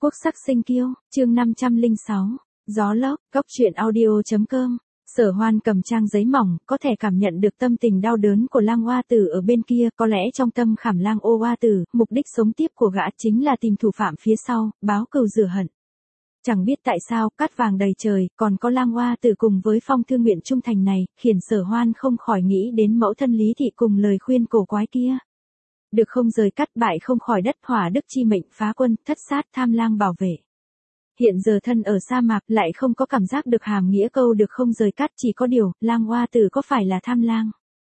Quốc sắc sinh kiêu, chương 506, gió lốc, góc truyện audio.com. Sở Hoan cầm trang giấy mỏng, có thể cảm nhận được tâm tình đau đớn của Lang Oa Tử ở bên kia, có lẽ trong tâm khảm Lang Oa Tử, mục đích sống tiếp của gã chính là tìm thủ phạm phía sau, báo cừu rửa hận. Chẳng biết tại sao, cát vàng đầy trời, còn có Lang Oa Tử cùng với phong thư nguyện trung thành này, khiến Sở Hoan không khỏi nghĩ đến mẫu thân Lý Thị cùng lời khuyên cổ quái kia. Được không rời cắt, bại không khỏi đất, hỏa đức chi mệnh phá quân, thất sát tham lang bảo vệ. Hiện giờ thân ở sa mạc lại không có cảm giác được hàm nghĩa câu được không rời cắt, chỉ có điều, Lang Oa Tử có phải là tham lang?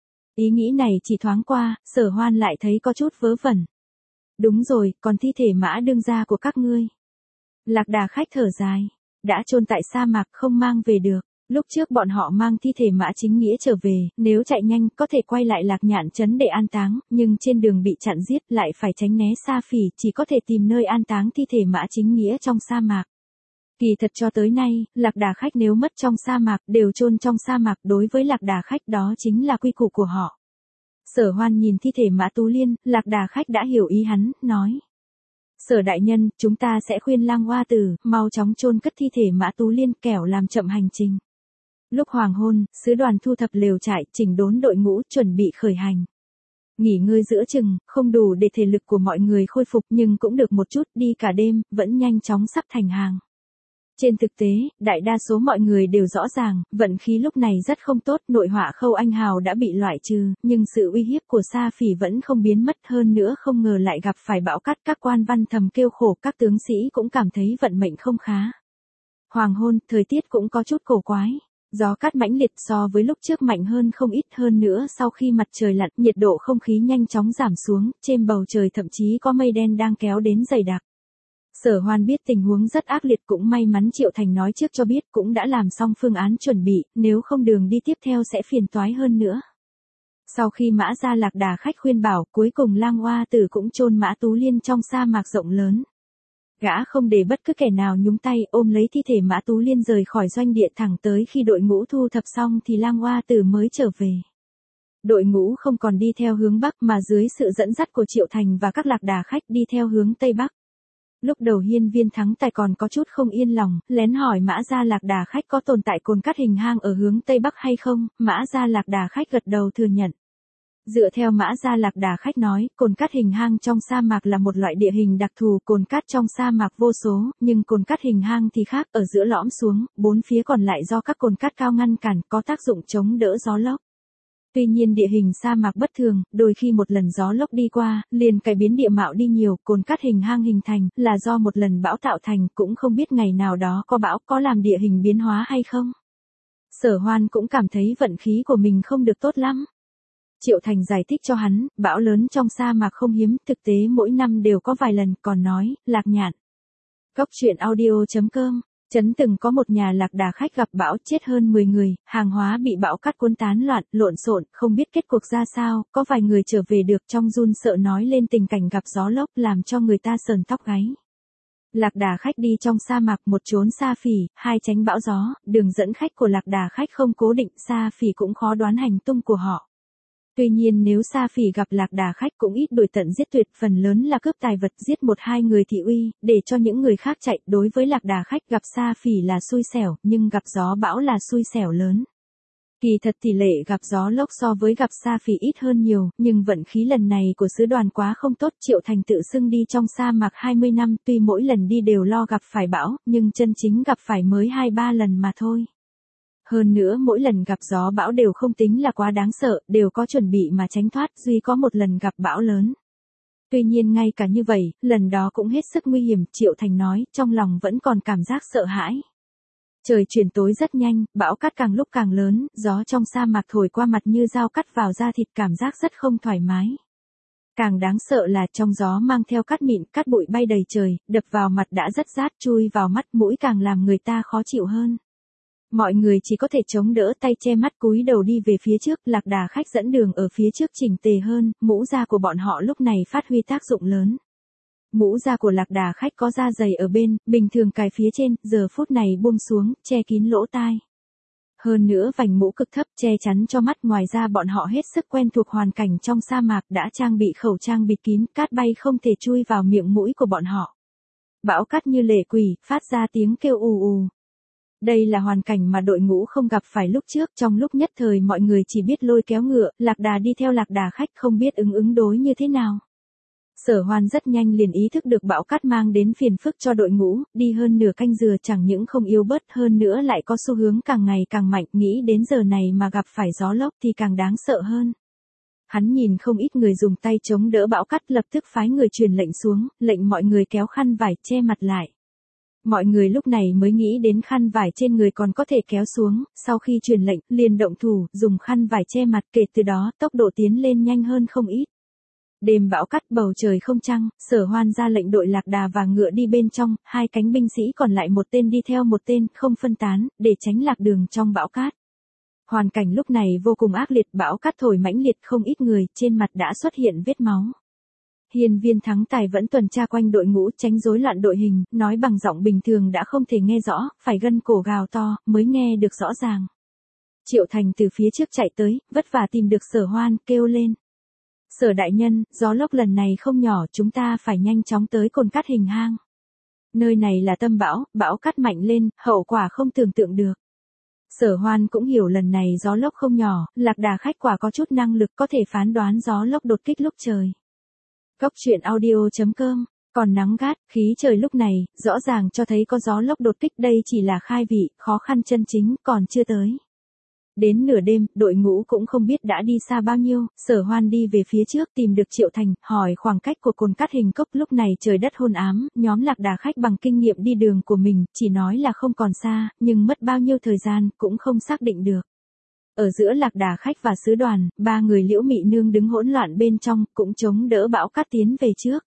Ý nghĩ này chỉ thoáng qua, Sở Hoan lại thấy có chút vớ vẩn. Đúng rồi, còn thi thể Mã đương gia của các ngươi. Lạc Đà khách thở dài, đã chôn tại sa mạc không mang về được. Lúc trước bọn họ mang thi thể Mã Chính Nghĩa trở về, nếu chạy nhanh có thể quay lại Lạc Nhạn trấn để an táng, nhưng trên đường bị chặn giết lại phải tránh né Sa Phỉ, chỉ có thể tìm nơi an táng thi thể Mã Chính Nghĩa trong sa mạc. Kỳ thật cho tới nay, Lạc Đà khách nếu mất trong sa mạc đều chôn trong sa mạc, đối với Lạc Đà khách đó chính là quy củ của họ. Sở Hoan nhìn thi thể Mã Tú Liên, Lạc Đà khách đã hiểu ý hắn, nói. Sở đại nhân, chúng ta sẽ khuyên Lang Oa Tử, mau chóng chôn cất thi thể Mã Tú Liên kẻo làm chậm hành trình. Lúc hoàng hôn, sứ đoàn thu thập lều trại, chỉnh đốn đội ngũ, chuẩn bị khởi hành. Nghỉ ngơi giữa chừng, không đủ để thể lực của mọi người khôi phục nhưng cũng được một chút, đi cả đêm, vẫn nhanh chóng sắp thành hàng. Trên thực tế, đại đa số mọi người đều rõ ràng, vận khí lúc này rất không tốt, nội họa Khâu Anh Hào đã bị loại trừ, nhưng sự uy hiếp của Sa Phỉ vẫn không biến mất, hơn nữa không ngờ lại gặp phải bão cát, các quan văn thầm kêu khổ, các tướng sĩ cũng cảm thấy vận mệnh không khá. Hoàng hôn, thời tiết cũng có chút cổ quái. Gió cát mãnh liệt so với lúc trước mạnh hơn không ít, hơn nữa sau khi mặt trời lặn, nhiệt độ không khí nhanh chóng giảm xuống, trên bầu trời thậm chí có mây đen đang kéo đến dày đặc. Sở Hoan biết tình huống rất ác liệt, cũng may mắn Triệu Thành nói trước cho biết, cũng đã làm xong phương án chuẩn bị, nếu không đường đi tiếp theo sẽ phiền toái hơn nữa. Sau khi Mã gia Lạc Đà khách khuyên bảo, cuối cùng Lang Oa Tử cũng chôn Mã Tú Liên trong sa mạc rộng lớn. Gã không để bất cứ kẻ nào nhúng tay, ôm lấy thi thể Mã Tú Liên rời khỏi doanh địa, thẳng tới khi đội ngũ thu thập xong thì Lang Oa Tử mới trở về. Đội ngũ không còn đi theo hướng Bắc mà dưới sự dẫn dắt của Triệu Thành và các Lạc Đà khách đi theo hướng Tây Bắc. Lúc đầu Hiên Viên Thắng Tài còn có chút không yên lòng, lén hỏi Mã gia Lạc Đà khách có tồn tại cồn cát hình hang ở hướng Tây Bắc hay không, Mã gia Lạc Đà khách gật đầu thừa nhận. Dựa theo Mã gia Lạc Đà khách nói, cồn cát hình hang trong sa mạc là một loại địa hình đặc thù, cồn cát trong sa mạc vô số, nhưng cồn cát hình hang thì khác, ở giữa lõm xuống, bốn phía còn lại do các cồn cát cao ngăn cản, có tác dụng chống đỡ gió lốc. Tuy nhiên địa hình sa mạc bất thường, đôi khi một lần gió lốc đi qua, liền cải biến địa mạo đi nhiều, cồn cát hình hang hình thành, là do một lần bão tạo thành, cũng không biết ngày nào đó có bão, có làm địa hình biến hóa hay không. Sở Hoan cũng cảm thấy vận khí của mình không được tốt lắm. Triệu Thành giải thích cho hắn, bão lớn trong sa mạc không hiếm, thực tế mỗi năm đều có vài lần, còn nói, Lạc Nhạn. Góc truyện audio.com. Trấn từng có một nhà Lạc Đà khách gặp bão, chết hơn 10 người, hàng hóa bị bão cát cuốn tán loạn, lộn xộn, không biết kết cuộc ra sao, có vài người trở về được, trong run sợ nói lên tình cảnh gặp gió lốc làm cho người ta sờn tóc gáy. Lạc Đà khách đi trong sa mạc, một trốn Sa Phỉ, hai tránh bão gió, đường dẫn khách của Lạc Đà khách không cố định, Sa Phỉ cũng khó đoán hành tung của họ. Tuy nhiên nếu Sa Phỉ gặp Lạc Đà khách cũng ít đuổi tận giết tuyệt, phần lớn là cướp tài vật, giết một hai người thị uy, để cho những người khác chạy. Đối với Lạc Đà khách gặp Sa Phỉ là xui xẻo, nhưng gặp gió bão là xui xẻo lớn. Kỳ thật tỷ lệ gặp gió lốc so với gặp Sa Phỉ ít hơn nhiều, nhưng vận khí lần này của sứ đoàn quá không tốt. Triệu Thành tự xưng đi trong sa mạc 20 năm, tuy mỗi lần đi đều lo gặp phải bão, nhưng chân chính gặp phải mới 2-3 lần mà thôi. Hơn nữa mỗi lần gặp gió bão đều không tính là quá đáng sợ, đều có chuẩn bị mà tránh thoát, duy có một lần gặp bão lớn. Tuy nhiên ngay cả như vậy, lần đó cũng hết sức nguy hiểm, Triệu Thành nói, trong lòng vẫn còn cảm giác sợ hãi. Trời chuyển tối rất nhanh, bão cát càng lúc càng lớn, gió trong sa mạc thổi qua mặt như dao cắt vào da thịt, cảm giác rất không thoải mái. Càng đáng sợ là trong gió mang theo cát mịn, cát bụi bay đầy trời, đập vào mặt đã rất rát, chui vào mắt mũi càng làm người ta khó chịu hơn. Mọi người chỉ có thể chống đỡ tay che mắt cúi đầu đi về phía trước, Lạc Đà khách dẫn đường ở phía trước chỉnh tề hơn, mũ da của bọn họ lúc này phát huy tác dụng lớn. Mũ da của Lạc Đà khách có da dày ở bên, bình thường cài phía trên, giờ phút này buông xuống, che kín lỗ tai. Hơn nữa vành mũ cực thấp che chắn cho mắt, ngoài ra bọn họ hết sức quen thuộc hoàn cảnh trong sa mạc, đã trang bị khẩu trang bịt kín, cát bay không thể chui vào miệng mũi của bọn họ. bão cát như lệ quỷ, phát ra tiếng kêu ù ù. Đây là hoàn cảnh mà đội ngũ không gặp phải lúc trước, trong lúc nhất thời mọi người chỉ biết lôi kéo ngựa, lạc đà đi theo lạc đà khách không biết ứng đối như thế nào. Sở Hoan rất nhanh liền ý thức được bão cát mang đến phiền phức cho đội ngũ, đi hơn nửa canh giờ chẳng những không yếu bớt hơn nữa lại có xu hướng càng ngày càng mạnh, nghĩ đến giờ này mà gặp phải gió lốc thì càng đáng sợ hơn. Hắn nhìn không ít người dùng tay chống đỡ bão cát lập tức phái người truyền lệnh xuống, lệnh mọi người kéo khăn vải che mặt lại. Mọi người lúc này mới nghĩ đến khăn vải trên người còn có thể kéo xuống, sau khi truyền lệnh, liền động thủ, dùng khăn vải che mặt, kể từ đó tốc độ tiến lên nhanh hơn không ít. Đêm bão cát bầu trời không trăng, Sở Hoan ra lệnh đội lạc đà và ngựa đi bên trong, hai cánh binh sĩ còn lại một tên đi theo một tên, không phân tán, để tránh lạc đường trong bão cát. Hoàn cảnh lúc này vô cùng ác liệt, bão cát thổi mãnh liệt không ít người, trên mặt đã xuất hiện vết máu. Hiên Viên Thắng Tài vẫn tuần tra quanh đội ngũ tránh rối loạn đội hình, nói bằng giọng bình thường đã không thể nghe rõ, phải gân cổ gào to, mới nghe được rõ ràng. Triệu Thành từ phía trước chạy tới, vất vả tìm được Sở Hoan, kêu lên. Sở đại nhân, gió lốc lần này không nhỏ, chúng ta phải nhanh chóng tới Cồn Cát Hình Hang. Nơi này là tâm bão, bão cát mạnh lên, hậu quả không tưởng tượng được. Sở Hoan cũng hiểu lần này gió lốc không nhỏ, lạc đà khách quả có chút năng lực có thể phán đoán gió lốc đột kích lúc trời. Góc truyện audio.com, còn nắng gắt, khí trời lúc này, rõ ràng cho thấy có gió lốc đột kích, đây chỉ là khai vị, khó khăn chân chính, còn chưa tới. Đến nửa đêm, đội ngũ cũng không biết đã đi xa bao nhiêu, Sở Hoan đi về phía trước tìm được Triệu Thành, hỏi khoảng cách của Cồn Cát Hình Cốc, lúc này trời đất hôn ám, nhóm lạc đà khách bằng kinh nghiệm đi đường của mình, chỉ nói là không còn xa, nhưng mất bao nhiêu thời gian, cũng không xác định được. Ở giữa lạc đà khách và sứ đoàn, ba người Liễu Mị Nương đứng hỗn loạn bên trong, cũng chống đỡ bão cát tiến về trước.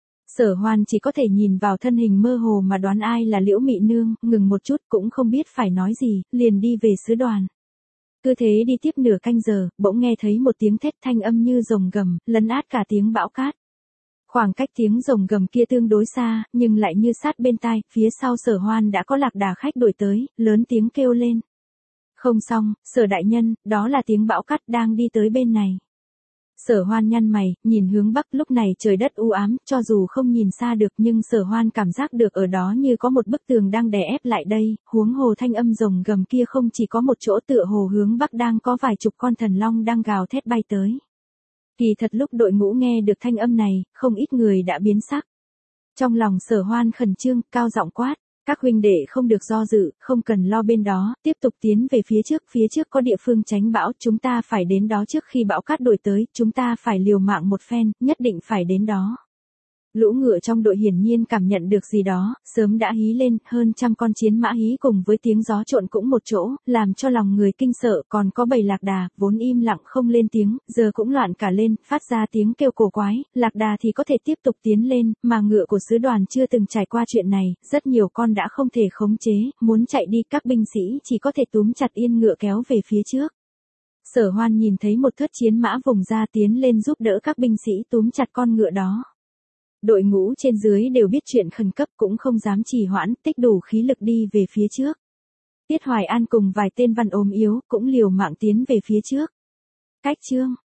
Sở Hoan chỉ có thể nhìn vào thân hình mơ hồ mà đoán ai là Liễu Mị Nương, ngừng một chút cũng không biết phải nói gì, liền đi về sứ đoàn. Cứ thế đi tiếp nửa canh giờ, bỗng nghe thấy một tiếng thét thanh âm như rồng gầm, lấn át cả tiếng bão cát. Khoảng cách tiếng rồng gầm kia tương đối xa, nhưng lại như sát bên tai, phía sau Sở Hoan đã có lạc đà khách đuổi tới, lớn tiếng kêu lên. Không xong, Sở đại nhân, đó là tiếng bão cát đang đi tới bên này. Sở Hoan nhăn mày, nhìn hướng bắc, lúc này trời đất u ám, cho dù không nhìn xa được nhưng Sở Hoan cảm giác được ở đó như có một bức tường đang đè ép lại đây, huống hồ thanh âm rồng gầm kia không chỉ có một chỗ, tựa hồ hướng bắc đang có vài chục con thần long đang gào thét bay tới. Kỳ thật lúc đội ngũ nghe được thanh âm này, không ít người đã biến sắc. Trong lòng Sở Hoan khẩn trương, cao giọng quát. Các huynh đệ không được do dự, không cần lo bên đó, tiếp tục tiến về phía trước có địa phương tránh bão, chúng ta phải đến đó trước khi bão cát đuổi tới, chúng ta phải liều mạng một phen, nhất định phải đến đó. Lũ ngựa trong đội hiển nhiên cảm nhận được gì đó, sớm đã hí lên, hơn trăm con chiến mã hí cùng với tiếng gió trộn cũng một chỗ, làm cho lòng người kinh sợ, còn có bầy lạc đà, vốn im lặng không lên tiếng, giờ cũng loạn cả lên, phát ra tiếng kêu cổ quái, lạc đà thì có thể tiếp tục tiến lên, mà ngựa của sứ đoàn chưa từng trải qua chuyện này, rất nhiều con đã không thể khống chế, muốn chạy đi, các binh sĩ chỉ có thể túm chặt yên ngựa kéo về phía trước. Sở Hoan nhìn thấy một thớt chiến mã vùng ra tiến lên giúp đỡ các binh sĩ túm chặt con ngựa đó. Đội ngũ trên dưới đều biết chuyện khẩn cấp cũng không dám trì hoãn, tích đủ khí lực đi về phía trước. Tiết Hoài An cùng vài tên văn ốm yếu cũng liều mạng tiến về phía trước. Cách chương